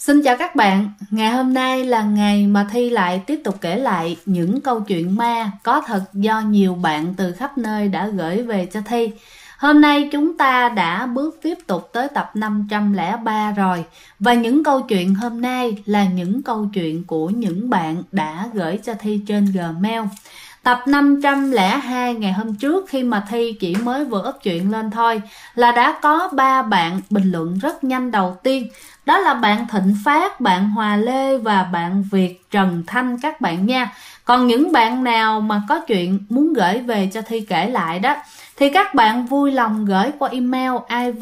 Xin chào các bạn, ngày hôm nay là ngày mà Thi lại tiếp tục kể lại những câu chuyện ma có thật do nhiều bạn từ khắp nơi đã gửi về cho Thi. Hôm nay chúng ta đã bước tiếp tục tới tập 503 rồi. Và những câu chuyện hôm nay là những câu chuyện của những bạn đã gửi cho Thi trên Gmail. Tập 502 ngày hôm trước khi mà Thi chỉ mới vừa up chuyện lên thôi là đã có 3 bạn bình luận rất nhanh. Đầu tiên đó là bạn Thịnh Phát, bạn Hòa Lê và bạn Việt Trần Thanh các bạn nha. Còn những bạn nào mà có chuyện muốn gửi về cho Thi kể lại đó thì các bạn vui lòng gửi qua email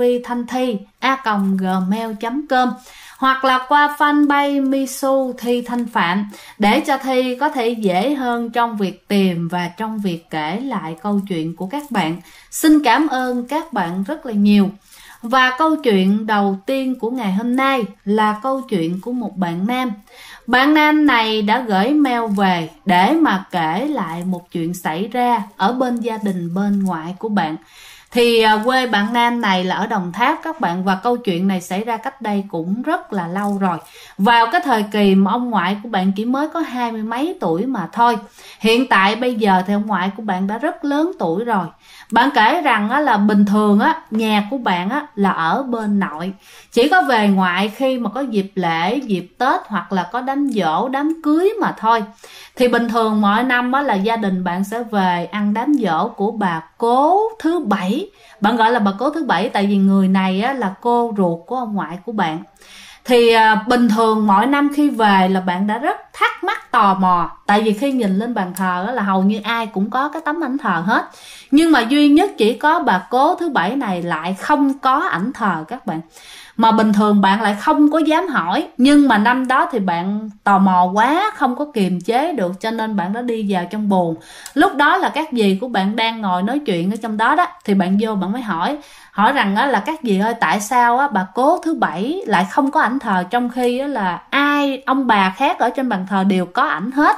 ivthanthi@gmail.com hoặc là qua fanpage Misu Thi Thanh Phạm để cho Thi có thể dễ hơn trong việc tìm và trong việc kể lại câu chuyện của các bạn. Xin cảm ơn các bạn rất là nhiều. Và câu chuyện đầu tiên của ngày hôm nay là câu chuyện của một bạn nam. Bạn nam này đã gửi mail về để mà kể lại một chuyện xảy ra ở bên gia đình bên ngoại của bạn. Thì quê bạn nam này là ở Đồng Tháp các bạn, và câu chuyện này xảy ra cách đây cũng rất là lâu rồi. Vào cái thời kỳ mà ông ngoại của bạn chỉ mới có 20 mấy tuổi mà thôi. Hiện tại bây giờ thì ông ngoại của bạn đã rất lớn tuổi rồi. Bạn kể rằng là bình thường nhà của bạn là ở bên nội, chỉ có về ngoại khi mà có dịp lễ, dịp Tết hoặc là có đám giỗ, đám cưới mà thôi. Thì bình thường mỗi năm là gia đình bạn sẽ về ăn đám giỗ của bà cố thứ Bảy. Bạn gọi là bà cố thứ Bảy tại vì người này là cô ruột của ông ngoại của bạn. Thì bình thường mỗi năm khi về là bạn đã rất thắc mắc tò mò. Tại vì khi nhìn lên bàn thờ là hầu như ai cũng có cái tấm ảnh thờ hết. Nhưng mà duy nhất chỉ có bà cố thứ Bảy này lại không có ảnh thờ các bạn. Mà bình thường bạn lại không có dám hỏi. Nhưng mà năm đó thì bạn tò mò quá, không có kiềm chế được, cho nên bạn đã đi vào trong buồng. Lúc đó là các dì của bạn đang ngồi nói chuyện ở trong đó đó. Thì bạn vô bạn mới hỏi rằng là các dì ơi, tại sao bà cố thứ Bảy lại không có ảnh thờ, trong khi là ai ông bà khác ở trên bàn thờ đều có ảnh hết.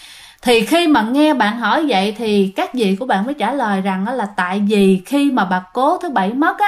Thì khi mà nghe bạn hỏi vậy thì các dì của bạn mới trả lời rằng là tại vì khi mà bà cố thứ Bảy mất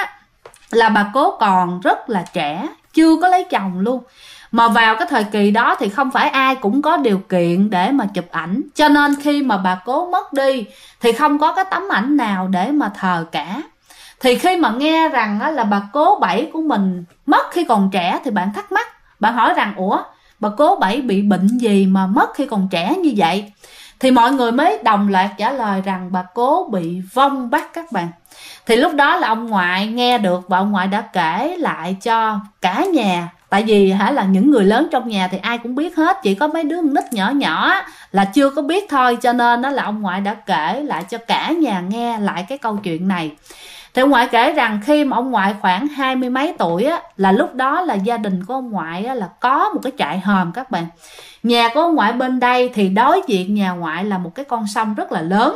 là bà cố còn rất là trẻ, chưa có lấy chồng luôn. Mà vào cái thời kỳ đó thì không phải ai cũng có điều kiện để mà chụp ảnh, cho nên khi mà bà cố mất đi thì không có cái tấm ảnh nào để mà thờ cả. Thì khi mà nghe rằng là bà cố Bảy của mình mất khi còn trẻ thì bạn thắc mắc. Bạn hỏi rằng ủa, bà cố Bảy bị bệnh gì mà mất khi còn trẻ như vậy? Thì mọi người mới đồng loạt trả lời rằng bà cố bị vong bắt các bạn. Thì lúc đó là ông ngoại nghe được và ông ngoại đã kể lại cho cả nhà. Tại vì là những người lớn trong nhà thì ai cũng biết hết, chỉ có mấy đứa nít nhỏ nhỏ là chưa có biết thôi. Cho nên là ông ngoại đã kể lại cho cả nhà nghe lại cái câu chuyện này. Thì ông ngoại kể rằng khi mà ông ngoại khoảng 20 mấy tuổi là lúc đó là gia đình của ông ngoại là có một cái trại hòm các bạn. Nhà của ông ngoại bên đây thì đối diện nhà ngoại là một cái con sông rất là lớn.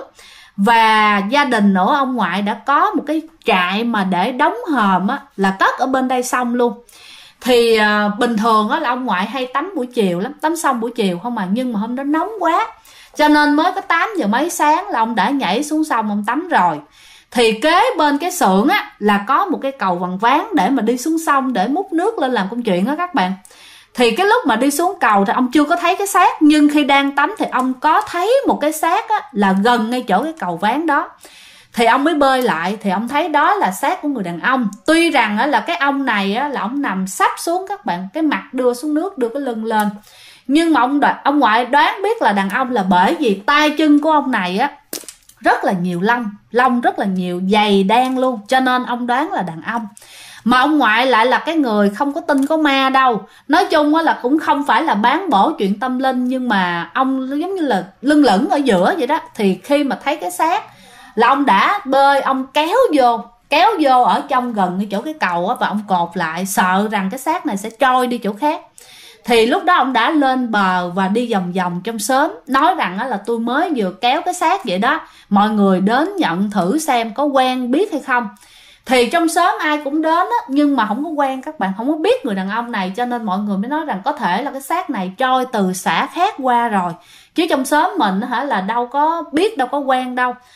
Và gia đình của ông ngoại đã có một cái trại mà để đóng hòm là cất ở bên đây sông luôn. Thì bình thường là ông ngoại hay tắm buổi chiều lắm, tắm xong buổi chiều không mà. Nhưng mà hôm đó nóng quá, cho nên mới có 8 giờ mấy sáng là ông đã nhảy xuống sông ông tắm rồi. Thì kế bên cái xưởng là có một cái cầu bằng ván để mà đi xuống sông để múc nước lên làm công chuyện các bạn. Thì cái lúc mà đi xuống cầu thì ông chưa có thấy cái xác, nhưng khi đang tắm thì ông có thấy một cái xác là gần ngay chỗ cái cầu ván đó. Thì ông mới bơi lại thì ông thấy đó là xác của người đàn ông. Tuy rằng là cái ông này là ông nằm sắp xuống các bạn, cái mặt đưa xuống nước, đưa cái lưng lên. Nhưng mà ông ngoại đoán biết là đàn ông là bởi vì tay chân của ông này rất là nhiều lông rất là nhiều, dày đen luôn, cho nên ông đoán là đàn ông. Mà ông ngoại lại là cái người không có tin có ma đâu. Nói chung là cũng không phải là bán bổ chuyện tâm linh, nhưng mà ông giống như là lưng lửng ở giữa vậy đó. Thì khi mà thấy cái xác là ông đã bơi, ông kéo vô ở trong gần cái chỗ cái cầu và ông cột lại, sợ rằng cái xác này sẽ trôi đi chỗ khác. Thì lúc đó ông đã lên bờ và đi vòng vòng trong xóm, nói rằng là tôi mới vừa kéo cái xác vậy đó, mọi người đến nhận thử xem có quen biết hay không. Thì trong xóm ai cũng đến nhưng mà không có quen các bạn, không có biết người đàn ông này, cho nên mọi người mới nói rằng có thể là cái xác này trôi từ xã khác qua rồi, chứ trong xóm mình là đâu có biết, đâu có quen đâu.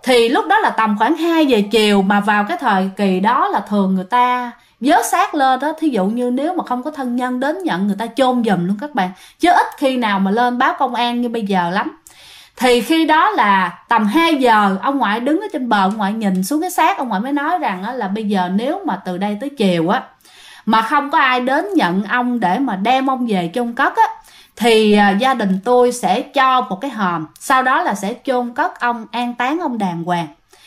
Thì lúc đó là tầm khoảng 2 giờ chiều, mà vào cái thời kỳ đó là thường người ta vớt xác lên đó, thí dụ như nếu mà không có thân nhân đến nhận, người ta chôn giùm luôn các bạn, chứ ít khi nào mà lên báo công an như bây giờ lắm. Thì khi đó là tầm 2 giờ, ông ngoại đứng ở trên bờ, ông ngoại nhìn xuống cái xác, ông ngoại mới nói rằng là bây giờ nếu mà từ đây tới chiều á mà không có ai đến nhận ông để mà đem ông về chôn cất á, thì gia đình tôi sẽ cho một cái hòm, sau đó là sẽ chôn cất ông, an táng ông đàng hoàng.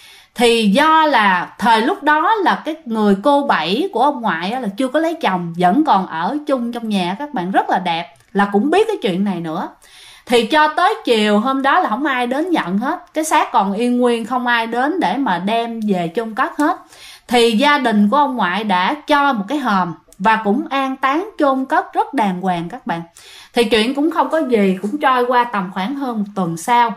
Thì do là thời lúc đó là cái người cô Bảy của ông ngoại là chưa có lấy chồng, vẫn còn ở chung trong nhà các bạn, rất là đẹp, là cũng biết cái chuyện này nữa. Thì cho tới chiều hôm đó là không ai đến nhận hết, cái xác còn yên nguyên, không ai đến để mà đem về chôn cất hết. Thì gia đình của ông ngoại đã cho một cái hòm và cũng an táng chôn cất rất đàng hoàng các bạn. Thì chuyện cũng không có gì, cũng trôi qua tầm khoảng hơn 1 tuần sau.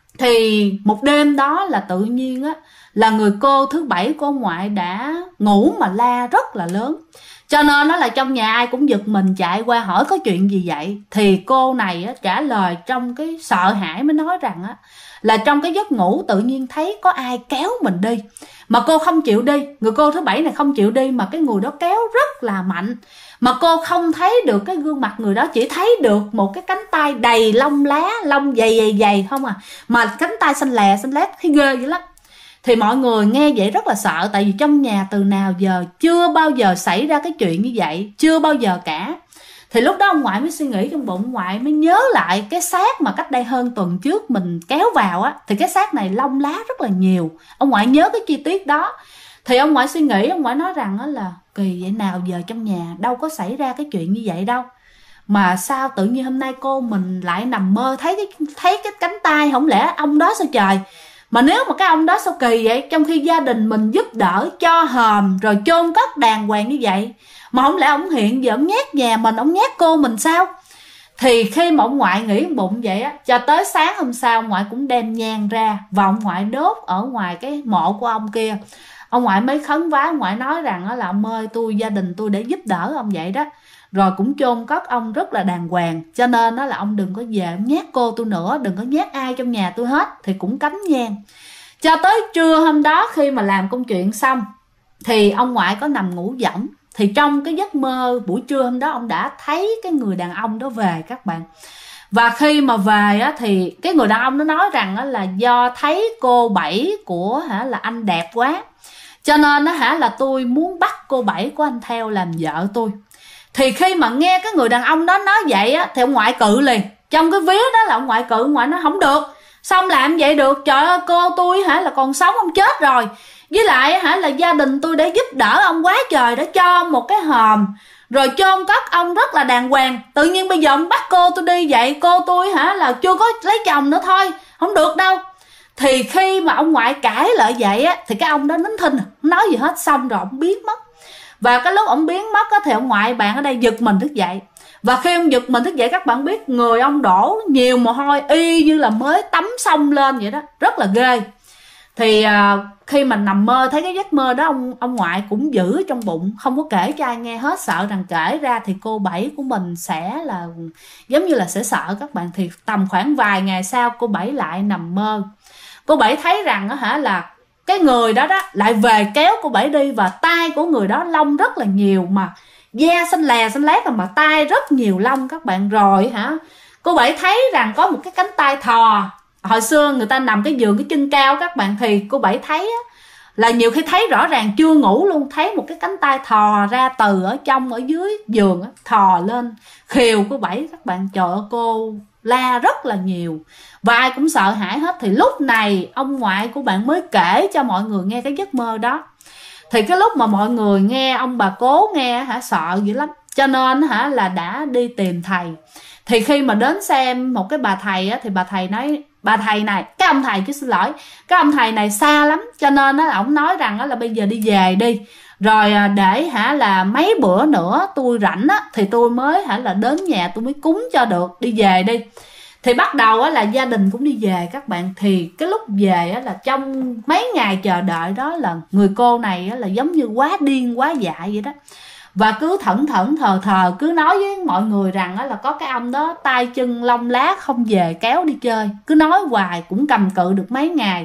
Thì một đêm đó là tự nhiên á, là người cô thứ Bảy của ông ngoại đã ngủ mà la rất là lớn, cho nên nó là trong nhà ai cũng giật mình chạy qua hỏi có chuyện gì vậy. Thì cô này á, trả lời trong cái sợ hãi mới nói rằng á, là trong cái giấc ngủ tự nhiên thấy có ai kéo mình đi, mà cô không chịu đi. Người cô thứ Bảy này không chịu đi, mà cái người đó kéo rất là mạnh, mà cô không thấy được cái gương mặt người đó, chỉ thấy được một cái cánh tay đầy lông lá, lông dày dày không à, mà cánh tay xanh lè xanh lét, thấy ghê dữ lắm. Thì mọi người nghe vậy rất là sợ, tại vì trong nhà từ nào giờ chưa bao giờ xảy ra cái chuyện như vậy, chưa bao giờ cả. Thì lúc đó ông ngoại mới suy nghĩ trong bụng, ông ngoại mới nhớ lại cái xác mà cách đây hơn tuần trước mình kéo vào á, thì cái xác này lông lá rất là nhiều. Ông ngoại nhớ cái chi tiết đó. Thì ông ngoại suy nghĩ, ông ngoại nói rằng đó là kỳ vậy, nào giờ trong nhà đâu có xảy ra cái chuyện như vậy đâu, mà sao tự nhiên hôm nay cô mình lại nằm mơ thấy cái cánh tay, không lẽ ông đó sao trời. Mà nếu mà cái ông đó sao kỳ vậy, trong khi gia đình mình giúp đỡ cho hòm rồi chôn cất đàng hoàng như vậy, mà không lẽ ông hiện giờ ông nhát nhà mình, ông nhát cô mình sao. Thì khi mà ông ngoại nghĩ bụng vậy á, cho tới sáng hôm sau ông ngoại cũng đem nhang ra và ông ngoại đốt ở ngoài cái mộ của ông kia. Ông ngoại mới khấn vái, ông ngoại nói rằng là ông ơi, gia đình tôi để giúp đỡ ông vậy đó, rồi cũng chôn cất ông rất là đàng hoàng, cho nên đó là ông đừng có về ông nhát cô tôi nữa, đừng có nhát ai trong nhà tôi hết. Thì cũng cắm nhang. Cho tới trưa hôm đó khi mà làm công chuyện xong thì ông ngoại có nằm ngủ võng. Thì trong cái giấc mơ buổi trưa hôm đó ông đã thấy cái người đàn ông đó về các bạn. Và khi mà về á, thì cái người đàn ông đó nói rằng á, là do thấy cô Bảy của là anh đẹp quá, cho nên là tôi muốn bắt cô Bảy của anh theo làm vợ tôi. Thì khi mà nghe cái người đàn ông đó nói vậy á, thì ông ngoại cự liền. Trong cái vía đó là ông ngoại cự, ông ngoại nói không được, sao làm vậy được, trời ơi cô tôi là còn sống, ông chết rồi. Với lại là gia đình tôi để giúp đỡ ông quá trời, đã cho ông một cái hòm rồi chôn cất ông rất là đàng hoàng. Tự nhiên bây giờ ông bắt cô tôi đi vậy, cô tôi là chưa có lấy chồng nữa thôi, không được đâu. Thì khi mà ông ngoại cãi lại vậy á, thì cái ông đó nín thinh, không nói gì hết, xong rồi ông biến mất. Và cái lúc ông biến mất á, thì ông ngoại bạn ở đây giật mình thức dậy. Và khi ông giật mình thức dậy, các bạn biết người ông đổ nhiều mồ hôi y như là mới tắm xong lên vậy đó, rất là ghê. Thì khi mà nằm mơ thấy cái giấc mơ đó, ông ngoại cũng giữ trong bụng, không có kể cho ai nghe hết, sợ rằng kể ra thì cô Bảy của mình sẽ là giống như là sẽ sợ các bạn. Thì tầm khoảng vài ngày sau cô Bảy lại nằm mơ. Cô Bảy thấy rằng là cái người đó lại về kéo cô Bảy đi, và tay của người đó lông rất là nhiều, mà da xanh lè xanh lét, mà tay rất nhiều lông các bạn. Rồi cô Bảy thấy rằng có một cái cánh tay thò. Hồi xưa người ta nằm cái giường cái chân cao các bạn, thì cô Bảy thấy là nhiều khi thấy rõ ràng chưa ngủ luôn, thấy một cái cánh tay thò ra từ ở trong, ở dưới giường thò lên khều cô Bảy các bạn. Trời ơi, cô la rất là nhiều và ai cũng sợ hãi hết. Thì lúc này ông ngoại của bạn mới kể cho mọi người nghe cái giấc mơ đó. Thì cái lúc mà mọi người nghe, ông bà cố nghe sợ dữ lắm, cho nên là đã đi tìm thầy. Thì khi mà đến xem một cái bà thầy thì bà thầy nói, bà thầy này, cái ông thầy chứ xin lỗi, cái ông thầy này xa lắm, cho nên ổng nói rằng là bây giờ đi về đi, rồi để là mấy bữa nữa tôi rảnh thì tôi mới là đến nhà tôi mới cúng cho được, đi về đi. Thì bắt đầu là gia đình cũng đi về các bạn. Thì cái lúc về là trong mấy ngày chờ đợi đó là người cô này là giống như quá điên quá dại vậy đó. Và cứ thẫn thẫn thờ thờ cứ nói với mọi người rằng là có cái ông đó tay chân lông lá không về kéo đi chơi. Cứ nói hoài cũng cầm cự được mấy ngày.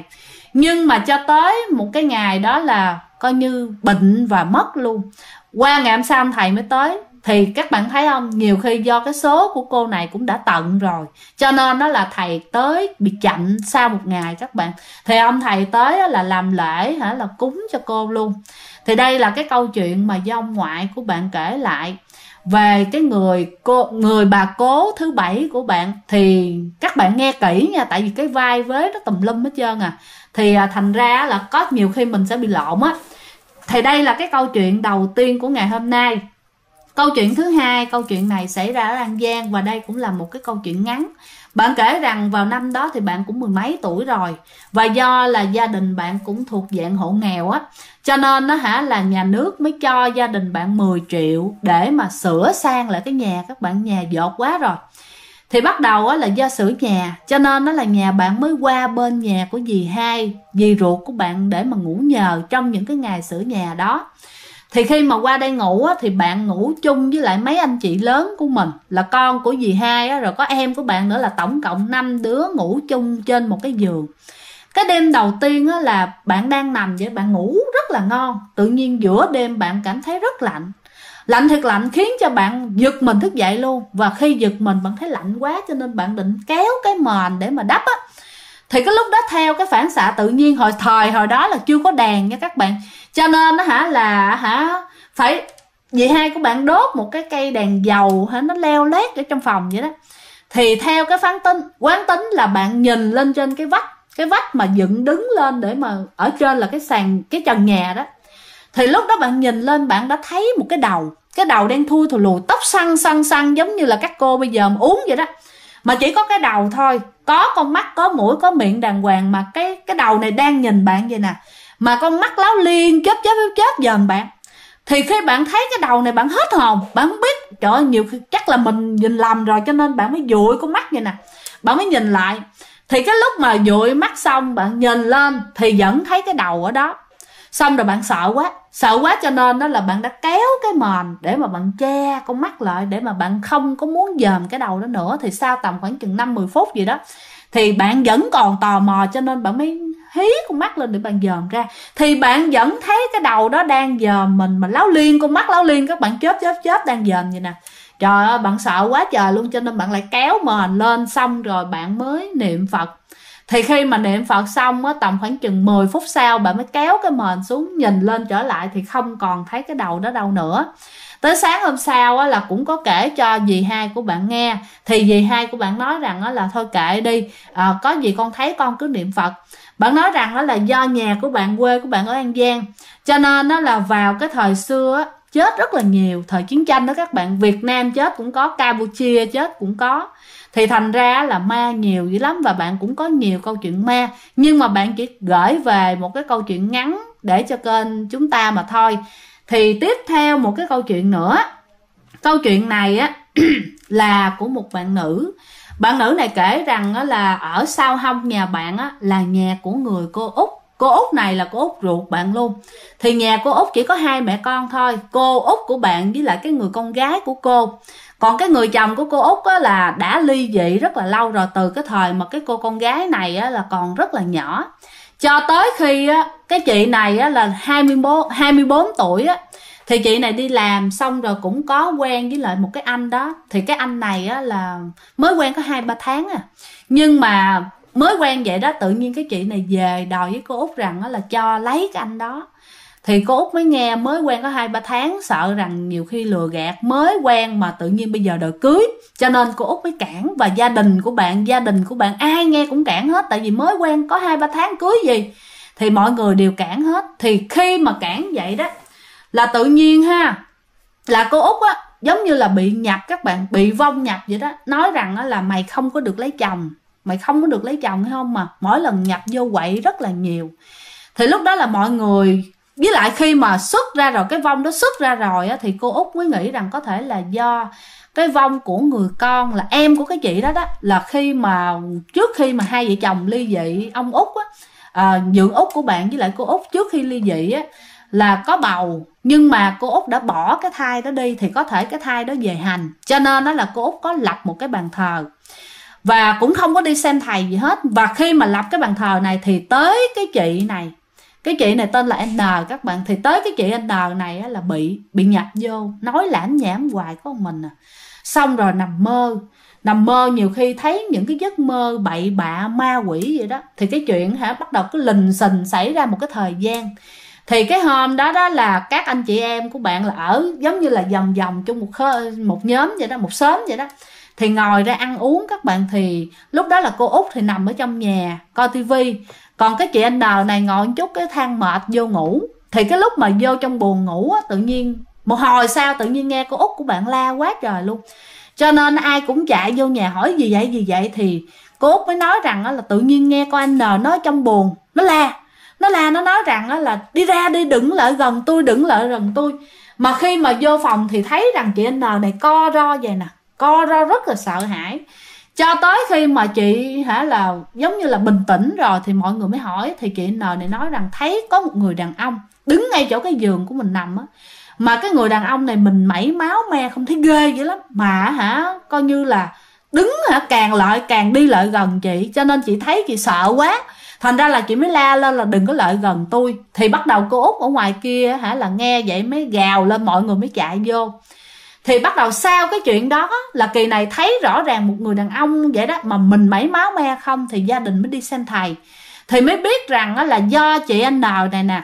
Nhưng mà cho tới một cái ngày đó là coi như bệnh và mất luôn. Qua ngày hôm sau ông thầy mới tới. Thì các bạn thấy không, nhiều khi do cái số của cô này cũng đã tận rồi, cho nên đó là thầy tới bị chậm sau một ngày các bạn. Thì ông thầy tới là làm lễ là cúng cho cô luôn. Thì đây là cái câu chuyện mà do ông ngoại của bạn kể lại về cái người bà cố thứ 7 của bạn. Thì các bạn nghe kỹ nha, tại vì cái vai vế nó tùm lum hết trơn thì thành ra là có nhiều khi mình sẽ bị lộn á. Thì đây là cái câu chuyện đầu tiên của ngày hôm nay. Câu chuyện thứ hai, câu chuyện này xảy ra ở An Giang và đây cũng là một cái câu chuyện ngắn. Bạn kể rằng vào năm đó thì bạn cũng mười mấy tuổi rồi, và do là gia đình bạn cũng thuộc dạng hộ nghèo á, cho nên là nhà nước mới cho gia đình bạn 10 triệu để mà sửa sang lại cái nhà. Các bạn, nhà dột quá rồi. Thì bắt đầu là do sửa nhà, cho nên là nhà bạn mới qua bên nhà của dì hai, dì ruột của bạn để mà ngủ nhờ trong những cái ngày sửa nhà đó. Thì khi mà qua đây ngủ thì bạn ngủ chung với lại mấy anh chị lớn của mình, là con của dì hai rồi có em của bạn nữa, là tổng cộng 5 đứa ngủ chung trên một cái giường. Cái đêm đầu tiên là bạn đang nằm vậy, bạn ngủ rất là ngon. Tự nhiên giữa đêm bạn cảm thấy rất lạnh. Lạnh thiệt lạnh, khiến cho bạn giật mình thức dậy luôn. Và khi giật mình bạn thấy lạnh quá, cho nên bạn định kéo cái mền để mà đắp á. Thì cái lúc đó theo cái phản xạ tự nhiên, hồi đó là chưa có đèn nha các bạn, cho nên phải dì hai của bạn đốt một cái cây đèn dầu nó leo lét ở trong phòng vậy đó. Thì theo cái quán tính là bạn nhìn lên trên cái vách mà dựng đứng lên để mà ở trên là cái trần nhà đó. Thì lúc đó bạn nhìn lên, bạn đã thấy một cái đầu đen thui thù lùi, tóc săn giống như là các cô bây giờ mà uống vậy đó. Mà chỉ có cái đầu thôi, có con mắt, có mũi, có miệng đàng hoàng, mà cái đầu này đang nhìn bạn vậy nè. Mà con mắt láo liên chớp dòm bạn. Thì khi bạn thấy cái đầu này bạn hết hồn, bạn không biết, trời ơi, nhiều khi chắc là mình nhìn lầm rồi, cho nên bạn mới dụi con mắt vậy nè. Bạn mới nhìn lại. Thì cái lúc mà dụi mắt xong, bạn nhìn lên thì vẫn thấy cái đầu ở đó. Xong rồi bạn sợ quá cho nên đó là bạn đã kéo cái mền để mà bạn che con mắt lại, để mà bạn không có muốn dòm cái đầu đó nữa. Thì sau tầm khoảng chừng 5-10 phút gì đó thì bạn vẫn còn tò mò, cho nên bạn mới hí con mắt lên để bạn dòm ra. Thì bạn vẫn thấy cái đầu đó đang dòm mình, mà láo liên, con mắt láo liên, các bạn chớp đang dòm vậy nè. Trời ơi, bạn sợ quá trời luôn, cho nên bạn lại kéo mền lên, xong rồi bạn mới niệm Phật. Thì khi mà niệm Phật xong tầm khoảng chừng 10 phút sau, bạn mới kéo cái mền xuống, nhìn lên trở lại thì không còn thấy cái đầu đó đâu nữa. Tới sáng hôm sau là cũng có kể cho dì hai của bạn nghe. Thì dì hai của bạn nói rằng là thôi kệ đi, có gì con thấy con cứ niệm Phật. Bạn nói rằng là do nhà của bạn, quê của bạn ở An Giang, cho nên là vào cái thời xưa chết rất là nhiều. Thời chiến tranh đó các bạn, Việt Nam chết cũng có, Campuchia chết cũng có. Thì thành ra là ma nhiều dữ lắm, và bạn cũng có nhiều câu chuyện ma. Nhưng mà bạn chỉ gửi về một cái câu chuyện ngắn để cho kênh chúng ta mà thôi. Thì tiếp theo một cái câu chuyện nữa. Câu chuyện này là của một bạn nữ. Bạn nữ này kể rằng là ở sau hông nhà bạn là nhà của người cô Út. Cô Út này là cô Út ruột bạn luôn. Thì nhà cô Út chỉ có 2 mẹ con thôi, cô Út của bạn với lại cái người con gái của cô. Còn cái người chồng của cô Út là đã ly dị rất là lâu rồi, từ cái thời mà cái cô con gái này là còn rất là nhỏ. Cho tới khi cái chị này là 24 tuổi thì chị này đi làm xong rồi cũng có quen với lại một cái anh đó. Thì cái anh này là mới quen có 2-3 tháng nhưng mà mới quen vậy đó, tự nhiên cái chị này về đòi với cô Út rằng là cho lấy cái anh đó. Thì cô Út mới nghe mới quen có 2-3 tháng, sợ rằng nhiều khi lừa gạt, mới quen mà tự nhiên bây giờ đòi cưới, cho nên cô Út mới cản. Và gia đình của bạn ai nghe cũng cản hết, tại vì mới quen có 2-3 tháng cưới gì. Thì mọi người đều cản hết. Thì khi mà cản vậy đó là tự nhiên là cô Út giống như là bị nhập các bạn, bị vong nhập vậy đó. Nói rằng là mày không có được lấy chồng, mày không có được lấy chồng hay không, mà mỗi lần nhập vô quậy rất là nhiều. Thì lúc đó là mọi người, với lại khi mà xuất ra rồi, cái vong đó xuất ra rồi thì cô Út mới nghĩ rằng có thể là do cái vong của người con là em của cái chị đó là trước khi mà hai vợ chồng ly dị, ông Út dượng Út của bạn với lại cô Út trước khi ly dị là có bầu, nhưng mà cô Út đã bỏ cái thai đó đi, thì có thể cái thai đó về hành, cho nên là cô Út có lập một cái bàn thờ. và cũng không có đi xem thầy gì hết. Và khi mà lập cái bàn thờ này thì tới cái chị này, cái chị này tên là N các bạn, thì tới cái chị N này là bị nhập vô, nói lãm nhảm hoài có một mình à. Xong rồi nằm mơ nhiều khi thấy những cái giấc mơ bậy bạ ma quỷ vậy đó. Thì cái chuyện bắt đầu cứ lình xình xảy ra một cái thời gian. Thì cái hôm đó là các anh chị em của bạn là ở giống như là vòng vòng trong một nhóm vậy đó, một xóm vậy đó. Thì ngồi ra ăn uống các bạn. Thì lúc đó là cô Út thì nằm ở trong nhà coi tivi, còn cái chị N này ngồi một chút cái than mệt vô ngủ. Thì cái lúc mà vô trong buồng ngủ tự nhiên một hồi sau tự nhiên nghe cô Út của bạn la quá trời luôn. Cho nên ai cũng chạy vô nhà hỏi gì vậy. Thì cô Út mới nói rằng là tự nhiên nghe con anh N nói trong buồng, nó nói rằng là đi ra đi, đừng lại gần tôi. Mà khi mà vô phòng thì thấy rằng chị N này co ro vậy nè, co ro rất là sợ hãi. Cho tới khi mà chị là giống như là bình tĩnh rồi thì mọi người mới hỏi. Thì chị N này nói rằng thấy có một người đàn ông đứng ngay chỗ cái giường của mình nằm á. Mà cái người đàn ông này mình mẩy máu me không thấy ghê vậy lắm, mà coi như là đứng càng đi lại gần chị. Cho nên chị thấy chị sợ quá, thành ra là chị mới la lên là đừng có lại gần tôi. Thì bắt đầu cô Út ở ngoài kia là nghe vậy mới gào lên, mọi người mới chạy vô. Thì bắt đầu sau cái chuyện đó là kỳ này thấy rõ ràng một người đàn ông vậy đó, mà mình mẩy máu me không. Thì gia đình mới đi xem thầy, thì mới biết rằng là do chị N này nè,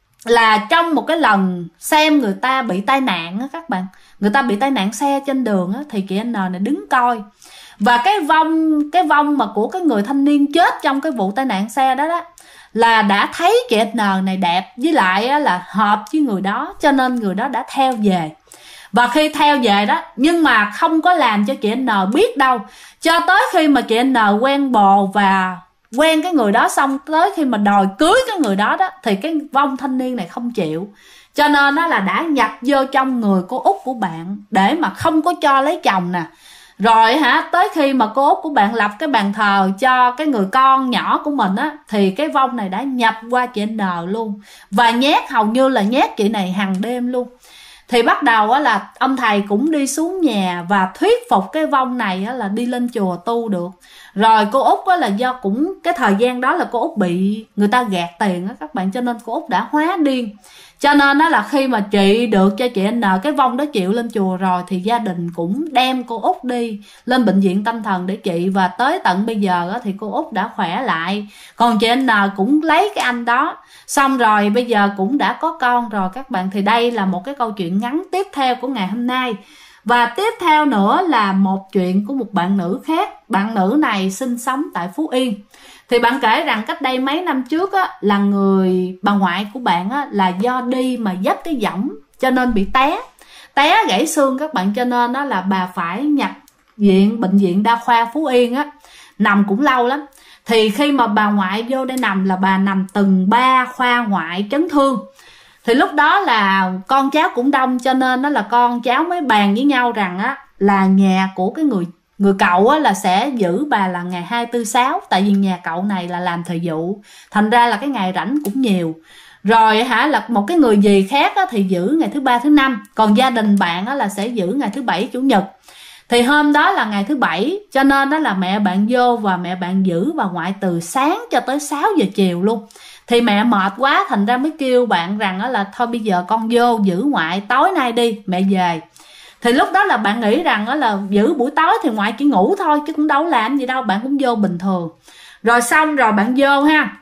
là trong một cái lần xem người ta bị tai nạn á các bạn, người ta bị tai nạn xe trên đường á, thì chị N này đứng coi. Và cái vong mà của cái người thanh niên chết trong cái vụ tai nạn xe đó là đã thấy chị N này đẹp, với lại là hợp với người đó, cho nên người đó đã theo về. Và khi theo về đó, nhưng mà không có làm cho chị N biết đâu, cho tới khi mà chị N quen bồ và quen cái người đó, xong tới khi mà đòi cưới cái người đó thì cái vong thanh niên này không chịu. Cho nên nó là đã nhập vô trong người cô Út của bạn để mà không có cho lấy chồng nè. Rồi tới khi mà cô Út của bạn lập cái bàn thờ cho cái người con nhỏ của mình á, thì cái vong này đã nhập qua chị N luôn, và nhét, hầu như là nhét chị này hàng đêm luôn. Thì bắt đầu là ông thầy cũng đi xuống nhà và thuyết phục cái vong này là đi lên chùa tu được. Rồi cô Út là do cũng cái thời gian đó là cô Út bị người ta gạt tiền á các bạn, cho nên cô Út đã hóa điên. Cho nên đó là khi mà trị được cho chị N, cái vong đó chịu lên chùa rồi, thì gia đình cũng đem cô Út đi lên bệnh viện tâm thần để trị. Và tới tận bây giờ thì cô Út đã khỏe lại. Còn chị N cũng lấy cái anh đó, xong rồi bây giờ cũng đã có con rồi các bạn. Thì đây là một cái câu chuyện ngắn tiếp theo của ngày hôm nay. Và tiếp theo nữa là một chuyện của một bạn nữ khác. Bạn nữ này sinh sống tại Phú Yên. Thì bạn kể rằng cách đây mấy năm trước là người bà ngoại của bạn là do đi mà dấp cái võng, cho nên bị té gãy xương các bạn. Cho nên là bà phải nhập viện bệnh viện đa khoa Phú Yên nằm cũng lâu lắm. Thì khi mà bà ngoại vô đây nằm là bà nằm từng 3 khoa ngoại chấn thương. Thì lúc đó là con cháu cũng đông, cho nên là con cháu mới bàn với nhau rằng là nhà của cái người cậu là sẽ giữ bà là ngày 246, tại vì nhà cậu này là làm thời vụ, thành ra là cái ngày rảnh cũng nhiều. Rồi là một cái người dì khác thì giữ ngày thứ 3, thứ 5, còn gia đình bạn là sẽ giữ ngày thứ 7, chủ nhật. Thì hôm đó là ngày thứ 7, cho nên đó là mẹ bạn vô và mẹ bạn giữ bà ngoại từ sáng cho tới 6 giờ chiều luôn. Thì mẹ mệt quá, thành ra mới kêu bạn rằng là thôi bây giờ con vô giữ ngoại tối nay đi, mẹ về. Thì lúc đó là bạn nghĩ rằng là giữ buổi tối thì ngoại chỉ ngủ thôi chứ cũng đâu làm gì đâu, bạn cũng vô bình thường. Rồi xong rồi bạn vô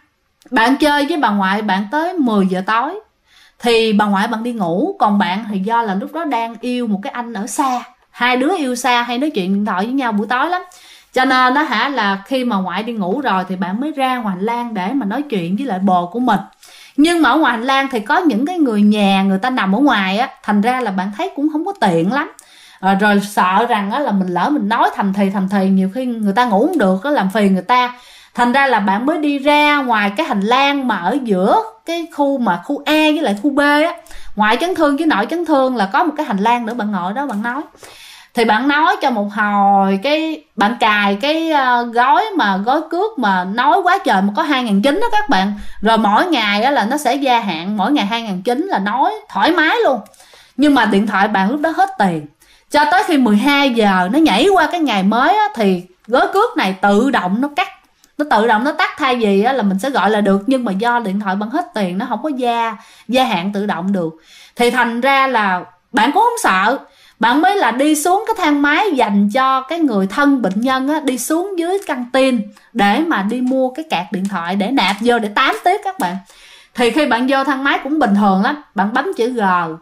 bạn chơi với bà ngoại bạn tới 10 giờ tối. Thì bà ngoại bạn đi ngủ, còn bạn thì do là lúc đó đang yêu một cái anh ở xa, hai đứa yêu xa hay nói chuyện điện thoại với nhau buổi tối lắm. Cho nên là khi mà ngoại đi ngủ rồi thì bạn mới ra ngoài hành lang để mà nói chuyện với lại bồ của mình. Nhưng mà ở ngoài hành lang thì có những cái người nhà người ta nằm ở ngoài thành ra là bạn thấy cũng không có tiện lắm. Rồi sợ rằng là mình lỡ mình nói thầm thì nhiều khi người ta ngủ không được, làm phiền người ta. Thành ra là bạn mới đi ra ngoài cái hành lang mà ở giữa cái khu A với lại khu B ngoại chấn thương với nội chấn thương là có một cái hành lang nữa, bạn ngồi đó bạn nói. Thì bạn nói cho một hồi, cái bạn cài cái gói cước mà nói quá trời mà có 2.900 đó các bạn. Rồi mỗi ngày là nó sẽ gia hạn, mỗi ngày 2.900 là nói thoải mái luôn. Nhưng mà điện thoại bạn lúc đó hết tiền. Cho tới khi 12 giờ nó nhảy qua cái ngày mới thì gói cước này tự động nó cắt, nó tự động nó tắt, thay vì là mình sẽ gọi là được, nhưng mà do điện thoại bạn hết tiền nó không có gia hạn tự động được, thì thành ra là bạn cũng không sợ. Bạn mới là đi xuống cái thang máy dành cho cái người thân bệnh nhân á, đi xuống dưới căng tin để mà đi mua cái card điện thoại để nạp vô để tám tiếp các bạn. Thì khi bạn vô thang máy cũng bình thường lắm, bạn bấm chữ G,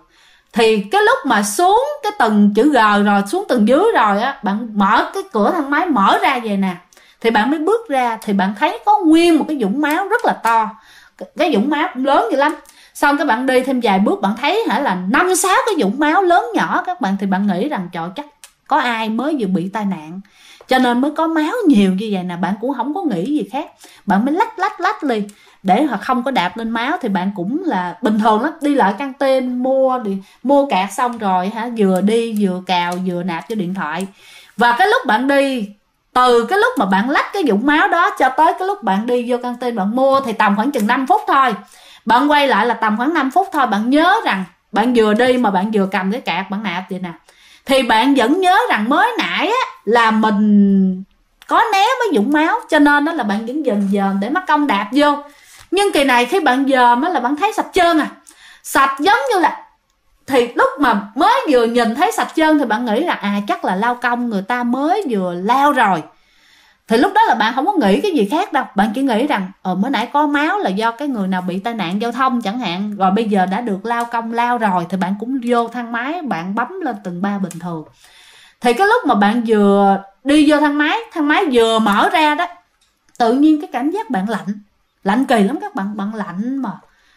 thì cái lúc mà xuống cái tầng chữ G rồi, xuống tầng dưới rồi á, bạn mở cái cửa thang máy mở ra vậy nè, thì bạn mới bước ra, thì bạn thấy có nguyên một cái vũng máu rất là to, cái vũng máu cũng lớn vậy lắm. Xong các bạn đi thêm vài bước bạn thấy là 5-6 cái vũng máu lớn nhỏ các bạn, thì bạn nghĩ rằng trời, chắc có ai mới vừa bị tai nạn cho nên mới có máu nhiều như vậy nè. Bạn cũng không có nghĩ gì khác, bạn mới lách liền để không có đạp lên máu. Thì bạn cũng là bình thường lắm, đi lại căng tin mua card xong rồi vừa đi vừa cào vừa nạp cho điện thoại. Và cái lúc bạn đi, từ cái lúc mà bạn lách cái vũng máu đó cho tới cái lúc bạn đi vô căng tin bạn mua thì tầm khoảng chừng 5 phút thôi. Bạn quay lại là tầm khoảng 5 phút thôi. Bạn nhớ rằng bạn vừa đi mà bạn vừa cầm cái card bạn nạp vậy nè, thì bạn vẫn nhớ rằng mới nãy á, là mình có né mấy vũng máu, cho nên đó là bạn vẫn dần để mắc công đạp vô. Nhưng kỳ này khi bạn dòm á là bạn thấy sạch trơn à, sạch giống như là, thì lúc mà mới vừa nhìn thấy sạch trơn thì bạn nghĩ rằng chắc là lao công người ta mới vừa lao rồi. Thì lúc đó là bạn không có nghĩ cái gì khác đâu, bạn chỉ nghĩ rằng mới nãy có máu là do cái người nào bị tai nạn giao thông chẳng hạn, rồi bây giờ đã được lao công lao rồi thì bạn cũng vô thang máy, bạn bấm lên tầng 3 bình thường. Thì cái lúc mà bạn vừa đi vô thang máy vừa mở ra đó, tự nhiên cái cảm giác bạn lạnh kỳ lắm các bạn. Bạn lạnh mà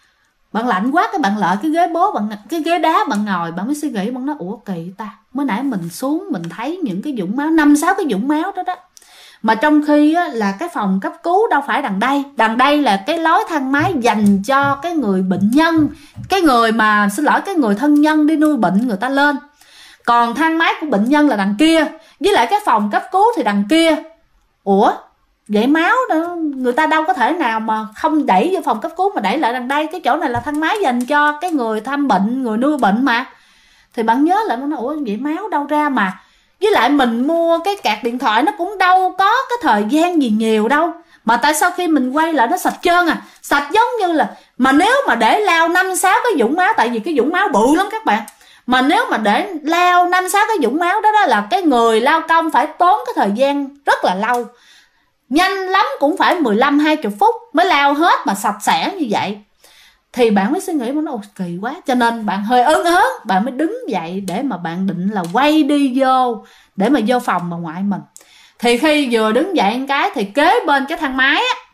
bạn lạnh quá, cái bạn lợi cái ghế cái ghế đá bạn ngồi, bạn mới suy nghĩ, bạn nói ủa kỳ ta, mới nãy mình xuống mình thấy những cái vũng máu, 5-6 cái vũng máu đó, mà trong khi á, là cái phòng cấp cứu đâu phải đằng đây là cái lối thang máy dành cho cái người bệnh nhân, cái người mà cái người thân nhân đi nuôi bệnh người ta lên, còn thang máy của bệnh nhân là đằng kia, với lại cái phòng cấp cứu thì đằng kia. Ủa vậy máu đó người ta đâu có thể nào mà không đẩy vô phòng cấp cứu mà đẩy lại đằng đây, cái chỗ này là thang máy dành cho cái người thăm bệnh, người nuôi bệnh mà. Thì bạn nhớ lại, nó nói ủa vậy máu đâu ra, mà với lại mình mua cái card điện thoại nó cũng đâu có cái thời gian gì nhiều đâu, mà tại sao khi mình quay lại nó sạch trơn à, sạch giống như là, mà nếu mà để lao 5-6 cái vũng máu, tại vì cái vũng máu bự lắm các bạn, mà nếu mà để lao 5-6 cái vũng máu đó là cái người lao công phải tốn cái thời gian rất là lâu, nhanh lắm cũng phải 15-20 phút mới lao hết mà sạch sẽ như vậy. Thì bạn mới suy nghĩ, nó kỳ quá, cho nên bạn hơi ớn, bạn mới đứng dậy để mà bạn định là quay đi vô để mà vô phòng bà ngoại mình. Thì khi vừa đứng dậy một cái thì kế bên cái thang máy á,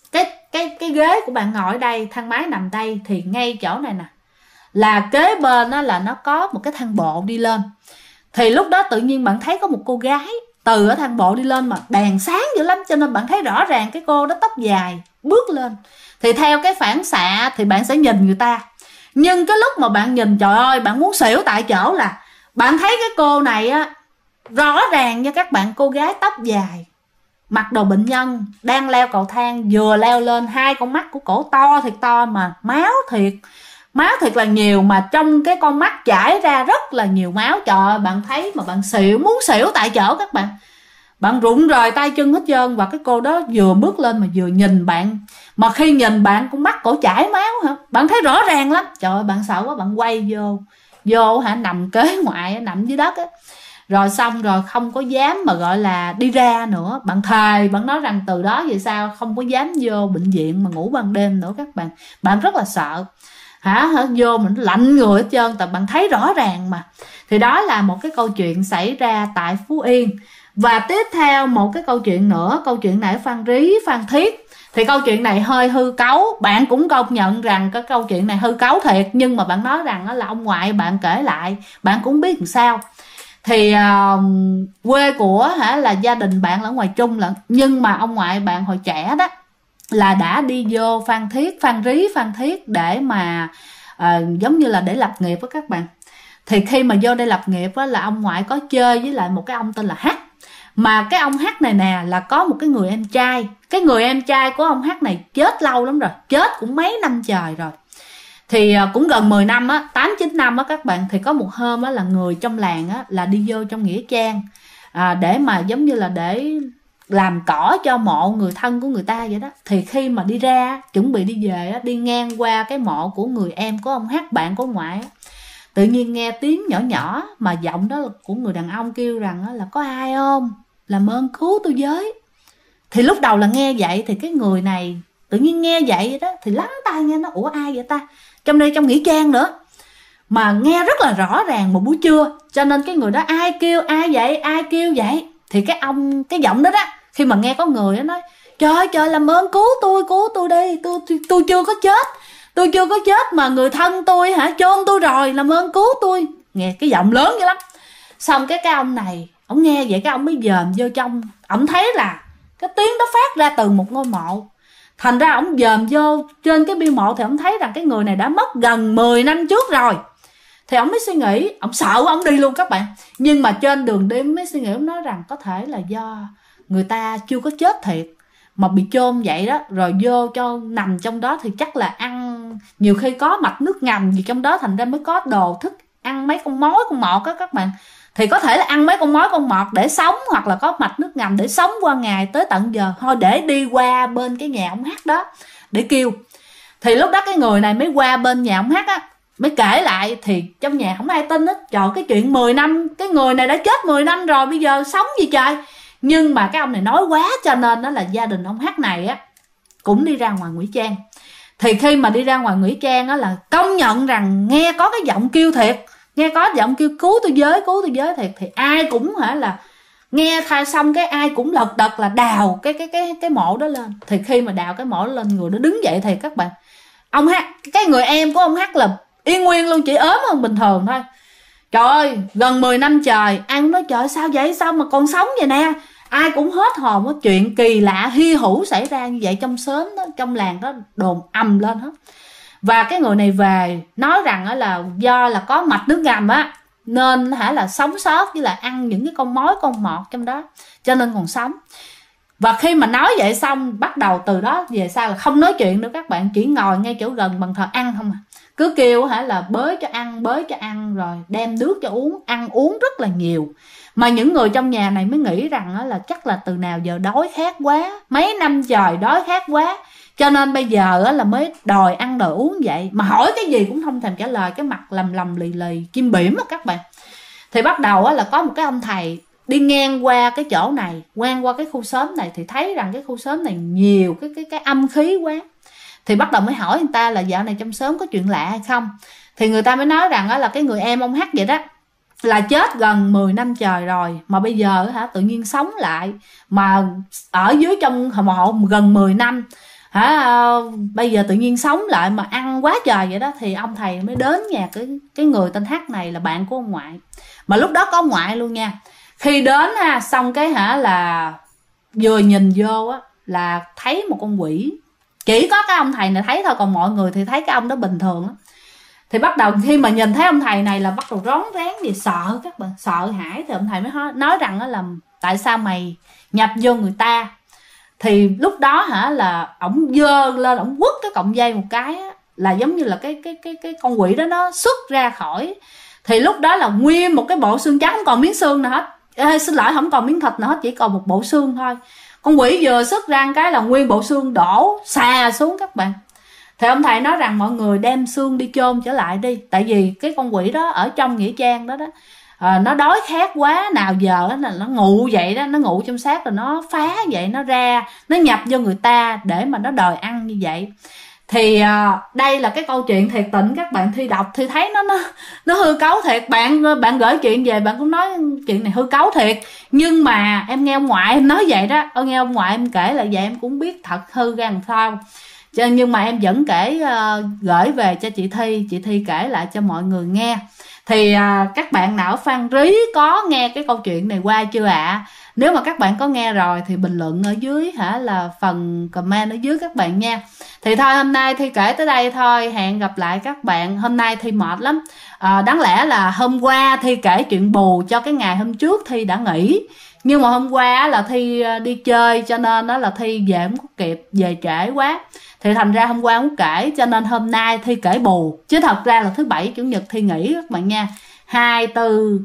cái ghế của bạn ngồi ở đây, thang máy nằm đây, thì ngay chỗ này nè là kế bên đó là nó có một cái thang bộ đi lên. Thì lúc đó tự nhiên bạn thấy có một cô gái từ ở thang bộ đi lên, mà đèn sáng dữ lắm cho nên bạn thấy rõ ràng cái cô đó tóc dài bước lên. Thì theo cái phản xạ thì bạn sẽ nhìn người ta, nhưng cái lúc mà bạn nhìn, trời ơi, bạn muốn xỉu tại chỗ là bạn thấy cái cô này á, rõ ràng nha các bạn, cô gái tóc dài mặc đồ bệnh nhân đang leo cầu thang, vừa leo lên, hai con mắt của cổ to thiệt to, mà máu thiệt là nhiều, mà trong cái con mắt chảy ra rất là nhiều máu. Trời ơi, bạn thấy mà bạn muốn xỉu tại chỗ các bạn. Bạn rụng rời tay chân hết trơn. Và cái cô đó vừa bước lên mà vừa nhìn bạn, mà khi nhìn bạn cũng mắt cổ chảy máu hả, bạn thấy rõ ràng lắm. Trời ơi, bạn sợ quá, bạn quay vô nằm kế ngoại, nằm dưới đất á. Rồi xong rồi không có dám mà gọi là đi ra nữa. Bạn thề, bạn nói rằng từ đó về sau không có dám vô bệnh viện mà ngủ ban đêm nữa các bạn. Bạn rất là sợ vô mình lạnh người hết trơn, tại bạn thấy rõ ràng mà. Thì đó là một cái câu chuyện xảy ra tại Phú Yên. Và tiếp theo một cái câu chuyện nữa, câu chuyện này ở Phan Thiết. Thì câu chuyện này hơi hư cấu, bạn cũng công nhận rằng cái câu chuyện này hư cấu thiệt, nhưng mà bạn nói rằng là ông ngoại bạn kể lại, bạn cũng biết làm sao. Thì quê của là gia đình bạn là ở ngoài Trung lận, nhưng mà ông ngoại bạn hồi trẻ đó là đã đi vô Phan Thiết để mà giống như là để lập nghiệp với các bạn. Thì khi mà vô đây lập nghiệp á, là ông ngoại có chơi với lại một cái ông tên là H. Mà cái ông H này nè là có một cái người em trai. Cái người em trai của ông H này chết lâu lắm rồi, chết cũng mấy năm trời rồi. Thì cũng gần 10 năm á, 8-9 năm á các bạn. Thì có một hôm á là người trong làng á là đi vô trong nghĩa trang để mà giống như là để làm cỏ cho mộ người thân của người ta vậy đó. Thì khi mà đi ra chuẩn bị đi về á, đi ngang qua cái mộ của người em của ông H, bạn của ngoại á, tự nhiên nghe tiếng nhỏ nhỏ mà giọng đó là của người đàn ông kêu rằng là có ai không, làm ơn cứu tôi với. Thì lúc đầu là nghe vậy thì cái người này tự nhiên nghe vậy đó thì lắng tai nghe, nó ủa ai vậy ta, trong đây trong nghĩa trang nữa mà nghe rất là rõ ràng một buổi trưa. Cho nên cái người đó ai kêu ai vậy, ai kêu vậy. Thì cái giọng đó đó, khi mà nghe có người đó nói trời trời làm ơn cứu tôi đi, tôi chưa có chết, tôi chưa có chết mà người thân tôi chôn tôi rồi, làm ơn cứu tôi. Nghe cái giọng lớn vậy lắm. Xong cái ông này ông nghe vậy cái ông mới dòm vô trong, ông thấy là cái tiếng đó phát ra từ một ngôi mộ. Thành ra ông dòm vô trên cái bia mộ thì ông thấy rằng cái người này đã mất gần 10 năm trước rồi. Thì ông mới suy nghĩ, ông sợ ông đi luôn các bạn. Nhưng mà trên đường đi mới suy nghĩ, ông nói rằng có thể là do người ta chưa có chết thiệt mà bị chôn vậy đó, rồi vô cho nằm trong đó thì chắc là ăn, nhiều khi có mạch nước ngầm gì trong đó, thành ra mới có đồ thức ăn mấy con mối con mọt đó các bạn. Thì có thể là ăn mấy con mối con mọt để sống, hoặc là có mạch nước ngầm để sống qua ngày tới tận giờ thôi, để đi qua bên cái nhà ông H đó để kêu. Thì lúc đó cái người này mới qua bên nhà ông H á, mới kể lại. Thì trong nhà không ai tin hết. Trời, cái chuyện 10 năm, cái người này đã chết 10 năm rồi, bây giờ sống gì trời. Nhưng mà cái ông này nói quá, cho nên đó là gia đình ông H này á cũng đi ra ngoài ngụy trang. Thì khi mà đi ra ngoài ngụy trang á là công nhận rằng nghe có cái giọng kêu thiệt, nghe có giọng kêu cứu tôi với thiệt. Thì ai cũng là nghe thay xong cái ai cũng lật đật là đào cái mộ đó lên. Thì khi mà đào cái mộ đó lên, người đó đứng dậy thì các bạn, ông H, cái người em của ông H là yên nguyên luôn, chỉ ốm hơn bình thường thôi. Trời ơi, gần 10 năm trời, ai cũng nói trời sao vậy, sao mà còn sống vậy nè. Ai cũng hết hồn á, chuyện kỳ lạ hy hữu xảy ra như vậy trong xóm đó, trong làng đó đồn ầm lên hết. Và cái người này về nói rằng là do là có mạch nước ngầm á, nên là sống sót với là ăn những cái con mối con mọt trong đó, cho nên còn sống. Và khi mà nói vậy xong, bắt đầu từ đó về sau là không nói chuyện nữa các bạn, chỉ ngồi ngay chỗ gần bàn thờ ăn không à. Cứ kêu là bới cho ăn rồi đem nước cho uống, ăn uống rất là nhiều. Mà những người trong nhà này mới nghĩ rằng là chắc là từ nào giờ đói khát quá, mấy năm trời đói khát quá, cho nên bây giờ là mới đòi ăn đòi uống vậy. Mà hỏi cái gì cũng không thèm trả lời, cái mặt lầm lì lì chim bỉm á các bạn. Thì bắt đầu là có một cái ông thầy đi ngang qua cái chỗ này, ngang qua cái khu xóm này, thì thấy rằng cái khu xóm này nhiều cái âm khí quá. Thì bắt đầu mới hỏi người ta là dạo này trong xóm có chuyện lạ hay không. Thì người ta mới nói rằng là cái người em ông H vậy đó là chết gần 10 năm trời rồi, mà bây giờ tự nhiên sống lại, mà ở dưới trong mộ gần 10 năm bây giờ tự nhiên sống lại mà ăn quá trời vậy đó. Thì ông thầy mới đến nhà cái người tên H này là bạn của ông ngoại, mà lúc đó có ông ngoại luôn nha. Khi đến xong cái là vừa nhìn vô là thấy một con quỷ. Chỉ có cái ông thầy này thấy thôi, còn mọi người thì thấy cái ông đó bình thường á. Thì bắt đầu khi mà nhìn thấy ông thầy này là bắt đầu rón rén gì, sợ các bạn, sợ hãi. Thì ông thầy mới nói rằng là tại sao mày nhập vô người ta. Thì lúc đó là ổng giơ lên, ổng quất cái cọng dây một cái á, là giống như là cái con quỷ đó nó xuất ra khỏi. Thì lúc đó là nguyên một cái bộ xương trắng, không còn miếng xương nào hết. Xin lỗi, không còn miếng thịt nào hết, chỉ còn một bộ xương thôi. Con quỷ vừa xuất ra cái là nguyên bộ xương đổ xà xuống các bạn. Thì ông thầy nói rằng mọi người đem xương đi chôn trở lại đi. Tại vì cái con quỷ đó ở trong nghĩa trang đó nó đói khát quá, nào giờ là nó ngủ vậy đó, nó ngủ trong xác rồi nó phá vậy, nó ra, nó nhập vô người ta để mà nó đòi ăn như vậy. Thì đây là cái câu chuyện thiệt tình các bạn. Thi đọc thì thấy nó hư cấu thiệt. Bạn gửi chuyện về bạn cũng nói chuyện này hư cấu thiệt. Nhưng mà em nghe ông ngoại em nói vậy đó, nghe ông ngoại em kể là vậy, em cũng biết thật hư ra làm sao. Nhưng mà em vẫn kể gửi về cho chị Thi kể lại cho mọi người nghe. Thì các bạn nào ở Phan Rí có nghe cái câu chuyện này qua chưa ạ? Nếu mà các bạn có nghe rồi thì bình luận ở dưới là phần comment ở dưới các bạn nha. Thì thôi hôm nay Thi kể tới đây thôi, hẹn gặp lại các bạn. Hôm nay Thi mệt lắm. Đáng lẽ là hôm qua Thi kể chuyện bù cho cái ngày hôm trước Thi đã nghỉ. Nhưng mà hôm qua là Thi đi chơi, cho nên đó là Thi về không có kịp, về trễ quá. Thì thành ra hôm qua không kể, cho nên hôm nay Thi kể bù. Chứ thật ra là thứ Bảy Chủ nhật Thi nghỉ các bạn nha. 2, 4,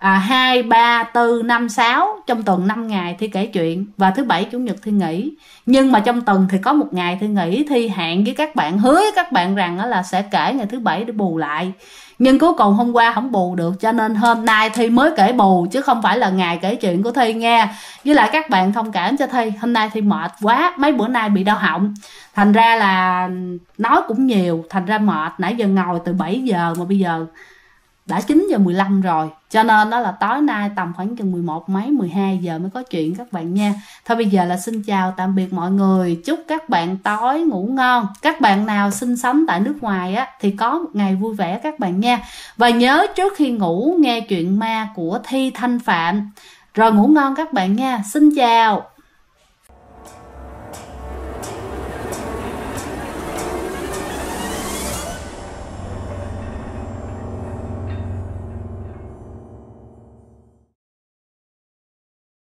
2, 3, 4, 5, 6 trong tuần 5 ngày Thi kể chuyện, và thứ Bảy Chủ nhật Thi nghỉ. Nhưng mà trong tuần thì có 1 ngày Thi nghỉ. Thi hẹn với các bạn, hứa với các bạn rằng là sẽ kể ngày thứ Bảy để bù lại. Nhưng cuối cùng hôm qua không bù được, cho nên hôm nay Thi mới kể bù, chứ không phải là ngày kể chuyện của Thi nghe. Với lại các bạn thông cảm cho Thi, hôm nay Thi mệt quá, mấy bữa nay bị đau họng, thành ra là nói cũng nhiều, thành ra mệt. Nãy giờ ngồi từ 7 giờ mà bây giờ đã 9 giờ 15 rồi, cho nên đó là tối nay tầm khoảng chừng 11 mấy 12 giờ mới có chuyện các bạn nha. Thôi bây giờ là xin chào tạm biệt mọi người, chúc các bạn tối ngủ ngon. Các bạn nào sinh sống tại nước ngoài á thì có một ngày vui vẻ các bạn nha. Và nhớ trước khi ngủ nghe chuyện ma của Thi Thanh Phạm, rồi ngủ ngon các bạn nha. Xin chào.